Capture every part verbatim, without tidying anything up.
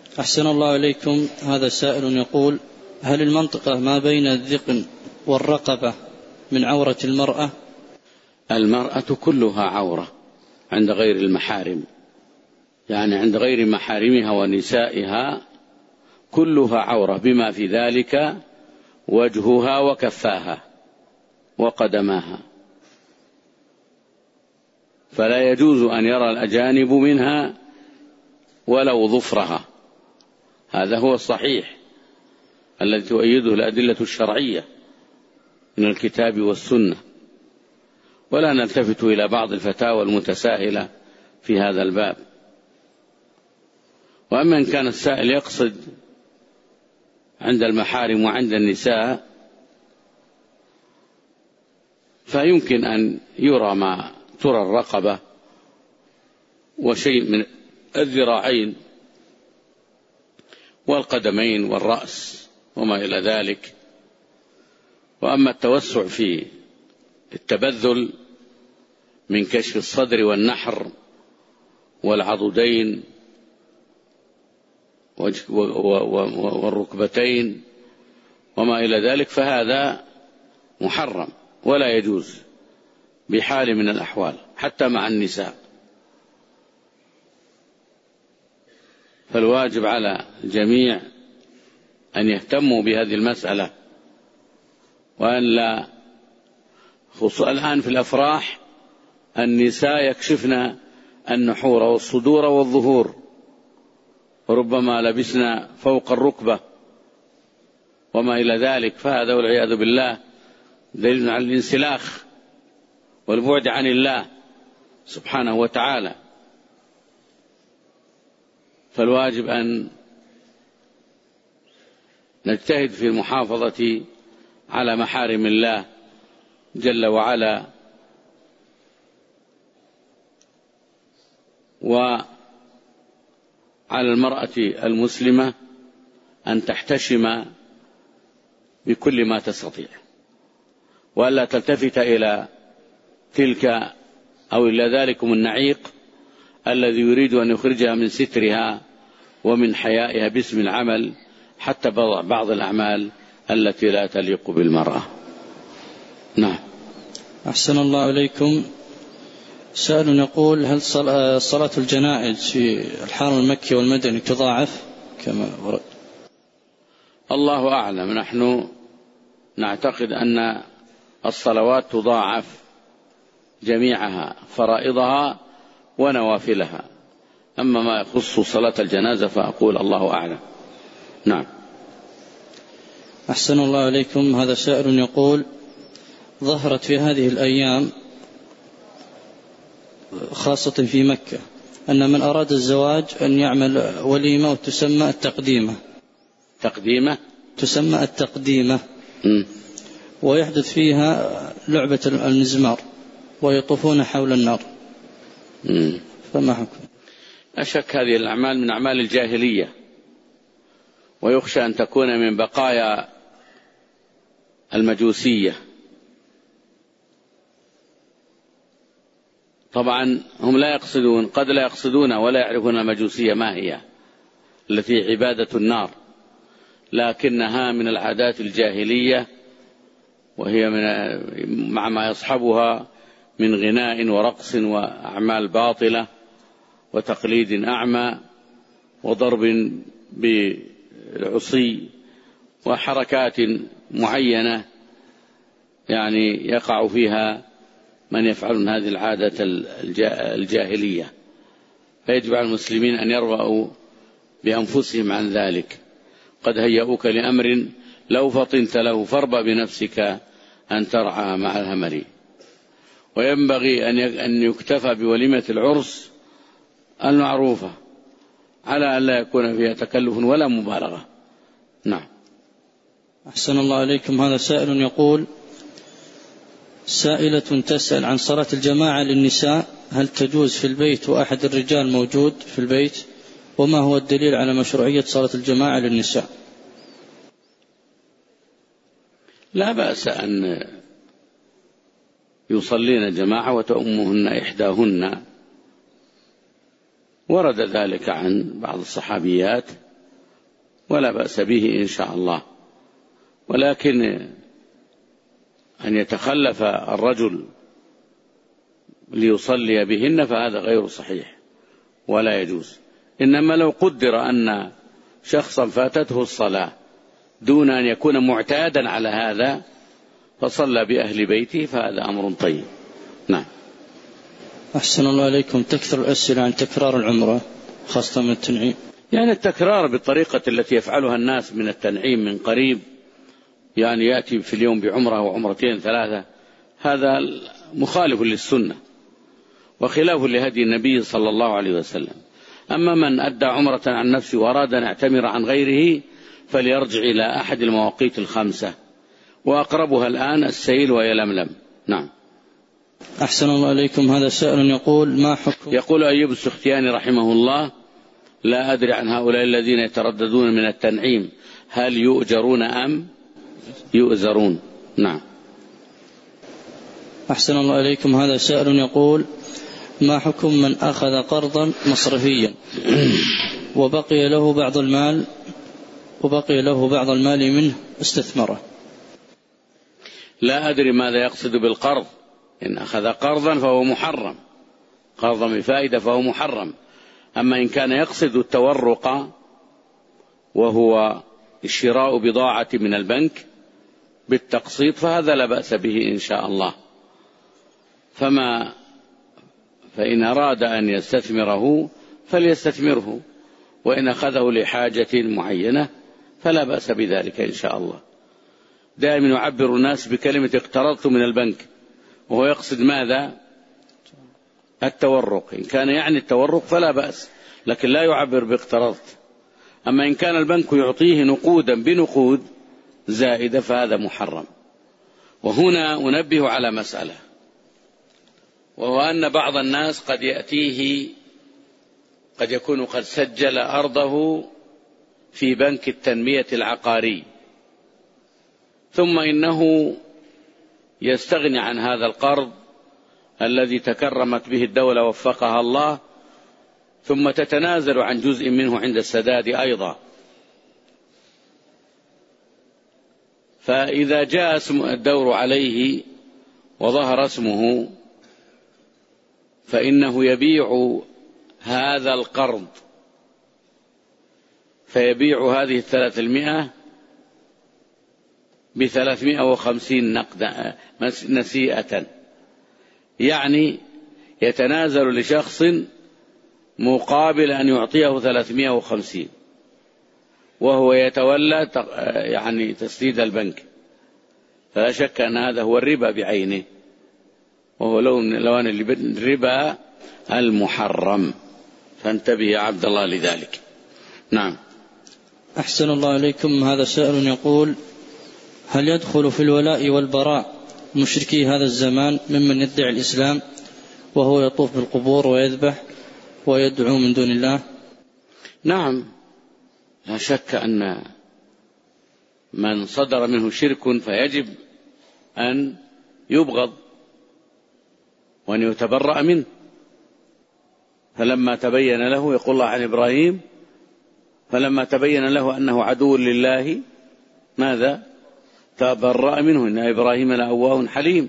أحسن الله إليكم. هذا سائل يقول: هل المنطقة ما بين الذقن والرقبة من عورة المرأة؟ المرأة كلها عورة عند غير المحارم، يعني عند غير محارمها ونسائها كلها عورة، بما في ذلك وجهها وكفاها وقدماها، فلا يجوز أن يرى الأجانب منها ولو ظفرها. هذا هو الصحيح الذي تؤيده الأدلة الشرعية من الكتاب والسنة، ولا نلتفت إلى بعض الفتاوى المتساهلة في هذا الباب. وأما إن كان السائل يقصد عند المحارم وعند النساء، فيمكن أن يرى ما ترى الرقبة وشيء من الذراعين والقدمين والرأس وما إلى ذلك. وأما التوسع في التبذل من كشف الصدر والنحر والعضدين والركبتين وما إلى ذلك فهذا محرم ولا يجوز بحال من الأحوال حتى مع النساء. فالواجب على الجميع أن يهتموا بهذه المسألة، وأن لا خصوصا الآن في الأفراح النساء يكشفن النحور والصدور والظهور، وربما لبسنا فوق الركبة وما إلى ذلك، فهذا والعياذ بالله دليل على الانسلاخ والبعد عن الله سبحانه وتعالى. فالواجب أن نجتهد في المحافظة على محارم الله جل وعلا، وعلى المرأة المسلمة أن تحتشم بكل ما تستطيع، وألا تلتفت إلى تلك أو إلى ذلكم النعيق الذي يريد أن يخرجها من سترها ومن حيائها باسم العمل، حتى بعض الأعمال التي لا تليق بالمرأة. نعم. أحسن الله إليكم. سائل يقول: هل صلاة الجنائز في الحرم المكي والمدني تضاعف كما ورد؟ الله أعلم. نحن نعتقد أن الصلوات تضاعف جميعها، فرائضها ونوافلها. أما ما يخص صلاة الجنازة فأقول الله أعلم. نعم. أحسن الله إليكم. هذا سائل يقول: ظهرت في هذه الأيام خاصة في مكة أن من أراد الزواج أن يعمل وليمة وتسمى التقديمة. تقديمة تسمى التقديمة م. ويحدث فيها لعبة المزمار ويطوفون حول النار، م. فما حكم؟ أشك هذه الأعمال من أعمال الجاهلية، ويخشى أن تكون من بقايا المجوسية. طبعا هم لا يقصدون، قد لا يقصدون ولا يعرفون المجوسية ما هي، التي عبادة النار، لكنها من العادات الجاهلية، وهي من مع ما يصحبها من غناء ورقص وأعمال باطلة وتقليد أعمى وضرب بالعصي وحركات معينة يعني يقع فيها من يفعلون هذه العادة الجاهلية. فيجب على المسلمين أن يربأوا بأنفسهم عن ذلك. قد هيئوك لأمر لو فطنت له فاربأ بنفسك أن ترعى مع الهمل. وينبغي أن يكتفى بوليمة العرس المعروفة على أن لا يكون فيها تكلف ولا مبالغة. نعم. أحسن الله إليكم. هذا سائل يقول: سائلة تسأل عن صلاة الجماعة للنساء، هل تجوز في البيت وأحد الرجال موجود في البيت؟ وما هو الدليل على مشروعية صلاة الجماعة للنساء؟ لا بأس أن يصلين جماعة وتؤمهن إحداهن، ورد ذلك عن بعض الصحابيات ولا بأس به إن شاء الله. ولكن أن يتخلف الرجل ليصلي بهن فهذا غير صحيح ولا يجوز. إنما لو قدر أن شخصا فاتته الصلاة دون أن يكون معتادا على هذا فصلى بأهل بيته فهذا أمر طيب. نعم. أحسن الله عليكم. تكثر الأسئلة عن تكرار العمرة خاصة من التنعيم. يعني التكرار بالطريقة التي يفعلها الناس من التنعيم من قريب، يعني يأتي في اليوم بعمرة وعمرتين ثلاثة، هذا مخالف للسنة وخلاف لهدي النبي صلى الله عليه وسلم. أما من أدى عمرة عن نفسه وأراد أن يعتمر عن غيره فليرجع إلى أحد المواقيت الخمسة، وأقربها الآن السيل ويلملم. نعم. أحسن الله عليكم. هذا سائل يقول ما حكم يقول أيوب السختياني رحمه الله: لا أدري عن هؤلاء الذين يترددون من التنعيم هل يؤجرون أم يؤزرون. نعم. أحسن الله عليكم. هذا سائل يقول ما حكم من أخذ قرضا مصرفيا وبقي له بعض المال وبقي له بعض المال منه استثمره؟ لا أدري ماذا يقصد بالقرض. إن أخذ قرضا فهو محرم، قرضا بفائدة فهو محرم. أما إن كان يقصد التورق وهو شراء بضاعة من البنك بالتقسيط فهذا لا بأس به إن شاء الله. فما فإن أراد أن يستثمره فليستثمره، وإن أخذه لحاجة معينة فلا بأس بذلك إن شاء الله. دائما يعبر الناس بكلمة اقترضت من البنك وهو يقصد ماذا؟ التورق. إن كان يعني التورق فلا بأس، لكن لا يعبر باقترضت. أما إن كان البنك يعطيه نقودا بنقود زائدة فهذا محرم. وهنا أنبه على مسألة، وهو أن بعض الناس قد يأتيه قد يكون قد سجل أرضه في بنك التنمية العقاري، ثم إنه يستغني عن هذا القرض الذي تكرمت به الدولة وفقها الله، ثم تتنازل عن جزء منه عند السداد أيضا. فإذا جاء اسم الدور عليه وظهر اسمه فإنه يبيع هذا القرض، فيبيع هذه الثلاثمائة بثلاثمائة وخمسين نقدا نسيئة، يعني يتنازل لشخص مقابل أن يعطيه ثلاثمائة وخمسين وهو يتولى يعني تسديد البنك. فلا شك أن هذا هو الربا بعينه، وهو لون الربا المحرم، فانتبه يا عبد الله لذلك. نعم. أحسن الله عليكم. هذا سائل يقول هل يدخل في الولاء والبراء مشركي هذا الزمان ممن يدعي الإسلام وهو يطوف بالقبور ويذبح ويدعو من دون الله؟ نعم، لا شك أن من صدر منه شرك فيجب أن يبغض وأن يتبرأ منه. فلما تبين له، يقول الله عن إبراهيم: فلما تبين له أنه عدو لله ماذا؟ تبرأ منه، إن إبراهيم لأواه حليم.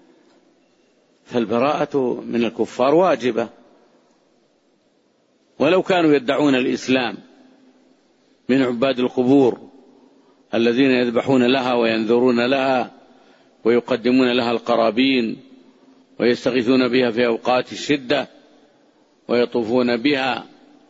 فالبراءة من الكفار واجبة، ولو كانوا يدعون الإسلام من عباد القبور الذين يذبحون لها وينذرون لها ويقدمون لها القرابين ويستغيثون بها في أوقات الشدة ويطوفون بها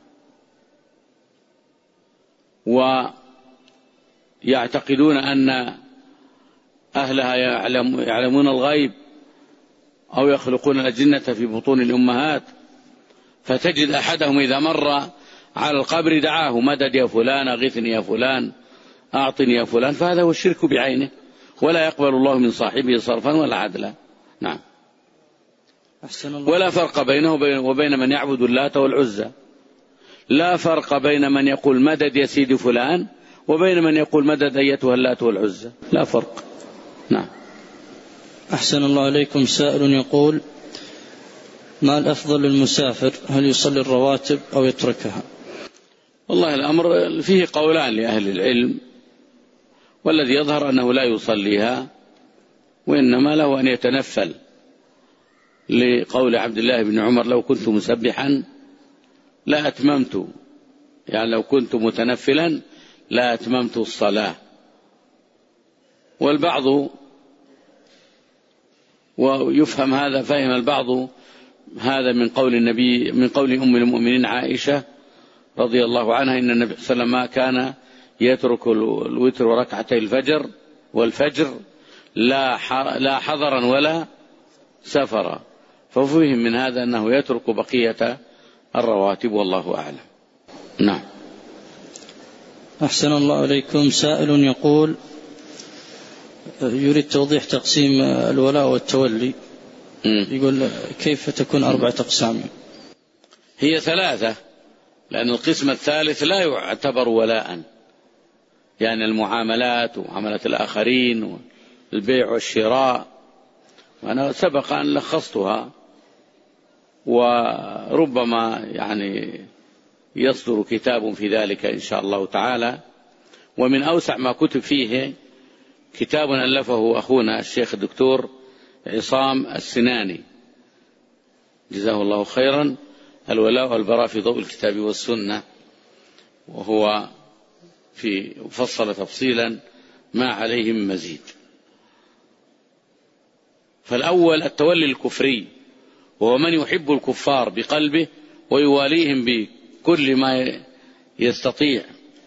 ويعتقدون أن أهلها يعلم يعلمون الغيب أو يخلقون الأجنة في بطون الأمهات، فتجد أحدهم إذا مر على القبر دعاه: مدد يا فلان، أغثني يا فلان، أعطني يا فلان. فهذا هو الشرك بعينه، ولا يقبل الله من صاحبه صرفا ولا عدلا. نعم. ولا فرق بينه وبين من يعبد اللات والعزى، لا فرق بين من يقول مدد يا سيدي فلان وبين من يقول مدد أيتها اللات والعزى، لا فرق. نعم. أحسن الله عليكم. سائل يقول ما الأفضل للمسافر، هل يصلي الرواتب أو يتركها؟ والله الأمر فيه قولان لأهل العلم، والذي يظهر أنه لا يصليها، وإنما له أن يتنفل، لقول عبد الله بن عمر: لو كنت مسبحا لا أتممت، يعني لو كنت متنفلا لا أتممت الصلاة. والبعض، ويفهم هذا، فهم البعض هذا من قول النبي، من قول أم المؤمنين عائشة رضي الله عنها: إن النبي صلى الله عليه وسلم كان يترك الوتر وركعتي الفجر والفجر لا حضرا ولا سفرا، ففهم من هذا أنه يترك بقية الرواتب، والله أعلم. نعم. أحسن الله إليكم. سائل يقول يريد توضيح تقسيم الولاء والتولي. م. يقول: كيف تكون أربعة أقسام؟ هي ثلاثة، لأن القسم الثالث لا يعتبر ولاء، يعني المعاملات ومعاملة الآخرين والبيع والشراء، وأنا سبق أن لخصتها، وربما يعني يصدر كتاب في ذلك إن شاء الله تعالى. ومن أوسع ما كتب فيه كتاب ألفه أخونا الشيخ الدكتور عصام السناني جزاه الله خيرا، الولاء والبراء في ضوء الكتاب والسنة، وهو في فصل تفصيلا ما عليه من مزيد. فالأول التولي الكفري، وهو من يحب الكفار بقلبه ويواليهم بكل ما يستطيع،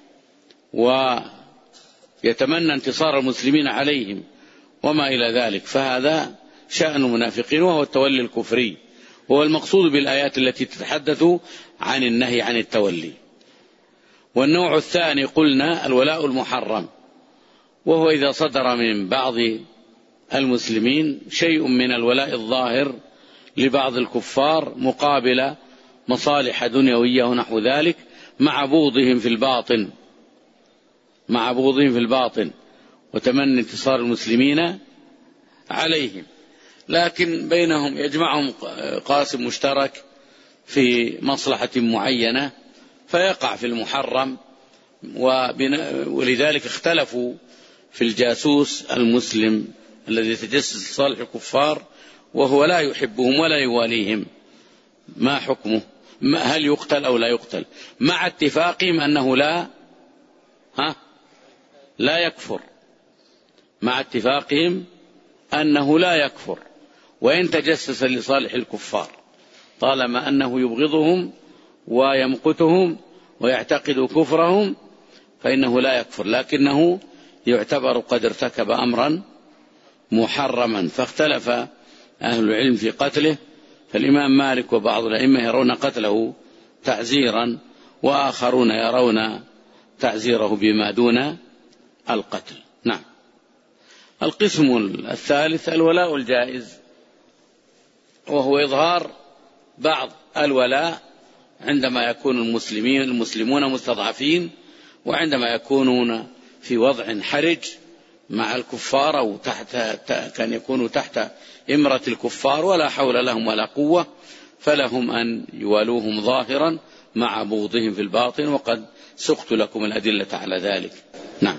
ويتمنى انتصار المسلمين عليهم وما إلى ذلك، فهذا شأن المنافقين، وهو التولي الكفري، وهو المقصود بالآيات التي تتحدث عن النهي عن التولي. والنوع الثاني قلنا الولاء المحرم، وهو إذا صدر من بعض المسلمين شيء من الولاء الظاهر لبعض الكفار مقابل مصالح دنيوية ونحو ذلك، مع بغضهم في الباطن مع بغضهم في الباطن وتمني انتصار المسلمين عليهم، لكن بينهم يجمعهم قاسم مشترك في مصلحة معينة فيقع في المحرم. ولذلك اختلفوا في الجاسوس المسلم الذي يتجسس لصالح الكفار وهو لا يحبهم ولا يواليهم، ما حكمه؟ هل يقتل أو لا يقتل؟ مع اتفاقهم أنه لا ها لا يكفر مع اتفاقهم أنه لا يكفر وإن تجسس لصالح الكفار، طالما أنه يبغضهم ويمقتهم ويعتقد كفرهم فإنه لا يكفر، لكنه يعتبر قد ارتكب أمرا محرما. فاختلف أهل العلم في قتله، فالإمام مالك وبعض الأئمة يرون قتله تعزيرا، وآخرون يرون تعزيره بما دون القتل. نعم. القسم الثالث الولاء الجائز، وهو إظهار بعض الولاء عندما يكون المسلمين المسلمون مستضعفين، وعندما يكونون في وضع حرج مع الكفار أو تحت كان يكونوا تحت إمرة الكفار ولا حول لهم ولا قوة، فلهم أن يوالوهم ظاهرا مع بغضهم في الباطن، وقد سقت لكم الأدلة على ذلك. نعم.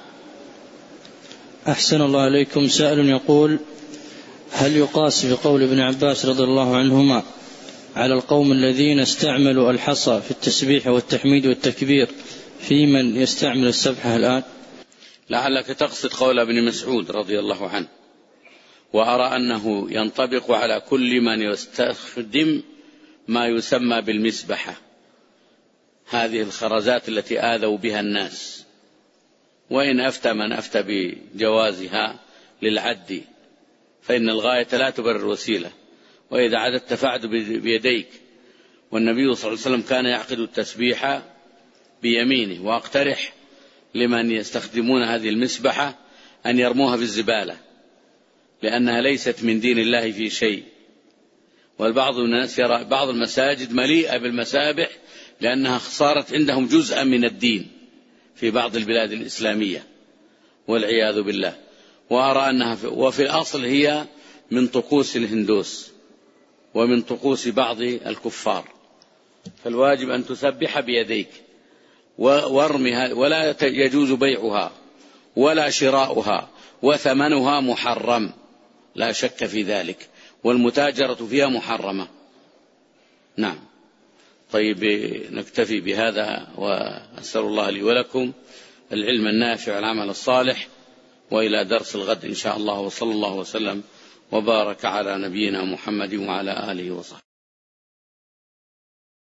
أحسن الله عليكم. سائل يقول: هل يقاس بقول ابن عباس رضي الله عنهما على القوم الذين استعملوا الحصى في التسبيح والتحميد والتكبير في من يستعمل السبحة الآن؟ لعلك تقصد قول ابن مسعود رضي الله عنه: وأرى أنه ينطبق على كل من يستخدم ما يسمى بالمسبحة، هذه الخرزات التي آذوا بها الناس، وإن أفتى من أفتى بجوازها للعد، فإن الغاية لا تبرر الوسيلة، وإذا عددت فعد بيديك. والنبي صلى الله عليه وسلم كان يعقد التسبيح بيمينه. وأقترح لمن يستخدمون هذه المسبحة أن يرموها في الزبالة، لأنها ليست من دين الله في شيء. والبعض من الناس يرى بعض المساجد مليئة بالمسابح لأنها صارت عندهم جزءا من الدين في بعض البلاد الإسلامية والعياذ بالله، وأرى أنها في وفي الأصل هي من طقوس الهندوس ومن طقوس بعض الكفار، فالواجب أن تسبح بيديك. وارمها، ولا يجوز بيعها ولا شراؤها، وثمنها محرم لا شك في ذلك، والمتاجرة فيها محرمة. نعم. طيب نكتفي بهذا، وأسأل الله لي ولكم العلم النافع والعمل الصالح، وإلى درس الغد إن شاء الله، وصلى الله وسلم وبارك على نبينا محمد وعلى آله وصحبه.